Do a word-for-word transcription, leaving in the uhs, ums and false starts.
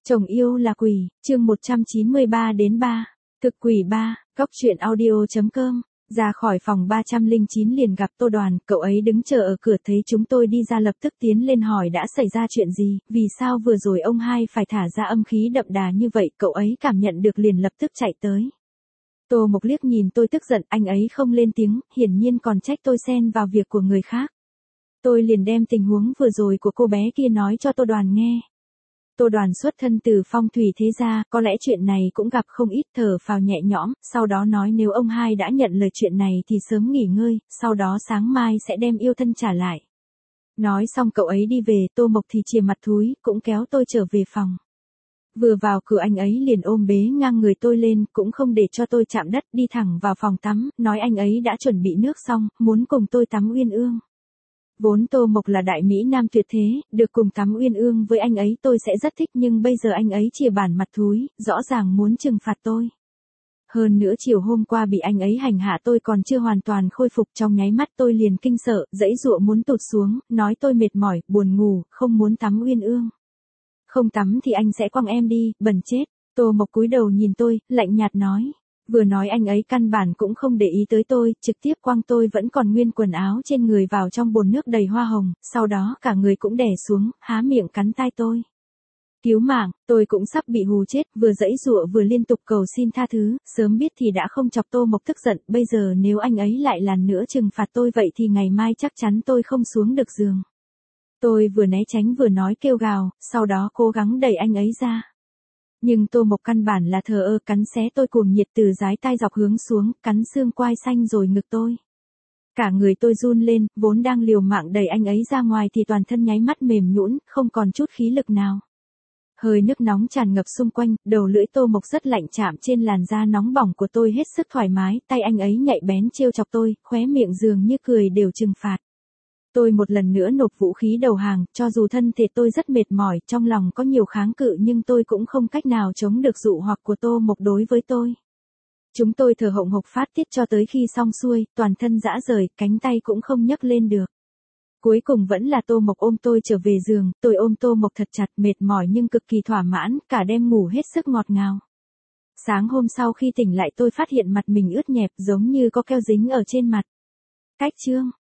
Chồng yêu là quỷ, chương một trăm chín mươi ba đến ba. Thực quỷ ba, góc truyện audio chấm com. Ra khỏi phòng ba trăm lẻ chín liền gặp Tô Đoàn, cậu ấy đứng chờ ở cửa thấy chúng tôi đi ra lập tức tiến lên hỏi đã xảy ra chuyện gì, vì sao vừa rồi ông hai phải thả ra âm khí đậm đà như vậy, cậu ấy cảm nhận được liền lập tức chạy tới. Tô Mộc liếc nhìn tôi tức giận, anh ấy không lên tiếng, hiển nhiên còn trách tôi xen vào việc của người khác. Tôi liền đem tình huống vừa rồi của cô bé kia nói cho Tô Đoàn nghe. Tô Đoàn xuất thân từ phong thủy thế gia, có lẽ chuyện này cũng gặp không ít, thở phào nhẹ nhõm, sau đó nói nếu ông hai đã nhận lời chuyện này thì sớm nghỉ ngơi, sau đó sáng mai sẽ đem yêu thân trả lại. Nói xong cậu ấy đi về, Tô Mộc thì chìa mặt thúi, cũng kéo tôi trở về phòng. Vừa vào cửa anh ấy liền ôm bế ngang người tôi lên, cũng không để cho tôi chạm đất, đi thẳng vào phòng tắm, nói anh ấy đã chuẩn bị nước xong, muốn cùng tôi tắm uyên ương. Vốn Tô Mộc là đại mỹ nam tuyệt thế, được cùng tắm uyên ương với anh ấy tôi sẽ rất thích, nhưng bây giờ anh ấy chìa bản mặt thúi, rõ ràng muốn trừng phạt tôi. Hơn nữa chiều hôm qua bị anh ấy hành hạ tôi còn chưa hoàn toàn khôi phục, trong nháy mắt tôi liền kinh sợ, giãy giụa muốn tụt xuống, nói tôi mệt mỏi, buồn ngủ, không muốn tắm uyên ương. Không tắm thì anh sẽ quăng em đi, bẩn chết. Tô Mộc cúi đầu nhìn tôi, lạnh nhạt nói. Vừa nói anh ấy căn bản cũng không để ý tới tôi, trực tiếp quăng tôi vẫn còn nguyên quần áo trên người vào trong bồn nước đầy hoa hồng, sau đó cả người cũng đè xuống, há miệng cắn tai tôi. Cứu mạng, tôi cũng sắp bị hù chết, vừa giãy giụa vừa liên tục cầu xin tha thứ, sớm biết thì đã không chọc Tô Mộc tức giận, bây giờ nếu anh ấy lại lần nữa trừng phạt tôi vậy thì ngày mai chắc chắn tôi không xuống được giường. Tôi vừa né tránh vừa nói kêu gào, sau đó cố gắng đẩy anh ấy ra. Nhưng Tô Mộc căn bản là thờ ơ, cắn xé tôi cuồng nhiệt từ dái tai dọc hướng xuống, cắn xương quai xanh rồi ngực tôi. Cả người tôi run lên, vốn đang liều mạng đẩy anh ấy ra ngoài thì toàn thân nháy mắt mềm nhũn, không còn chút khí lực nào. Hơi nước nóng tràn ngập xung quanh, đầu lưỡi Tô Mộc rất lạnh chạm trên làn da nóng bỏng của tôi hết sức thoải mái, tay anh ấy nhạy bén trêu chọc tôi, khóe miệng dường như cười đều trừng phạt. Tôi một lần nữa nộp vũ khí đầu hàng, cho dù thân thể tôi rất mệt mỏi, trong lòng có nhiều kháng cự nhưng tôi cũng không cách nào chống được dụ hoặc của Tô Mộc đối với tôi. Chúng tôi thở hổn hộc phát tiết cho tới khi xong xuôi, toàn thân rã rời, cánh tay cũng không nhấc lên được. Cuối cùng vẫn là Tô Mộc ôm tôi trở về giường, tôi ôm Tô Mộc thật chặt, mệt mỏi nhưng cực kỳ thỏa mãn, cả đêm ngủ hết sức ngọt ngào. Sáng hôm sau khi tỉnh lại tôi phát hiện mặt mình ướt nhẹp giống như có keo dính ở trên mặt. Cách chương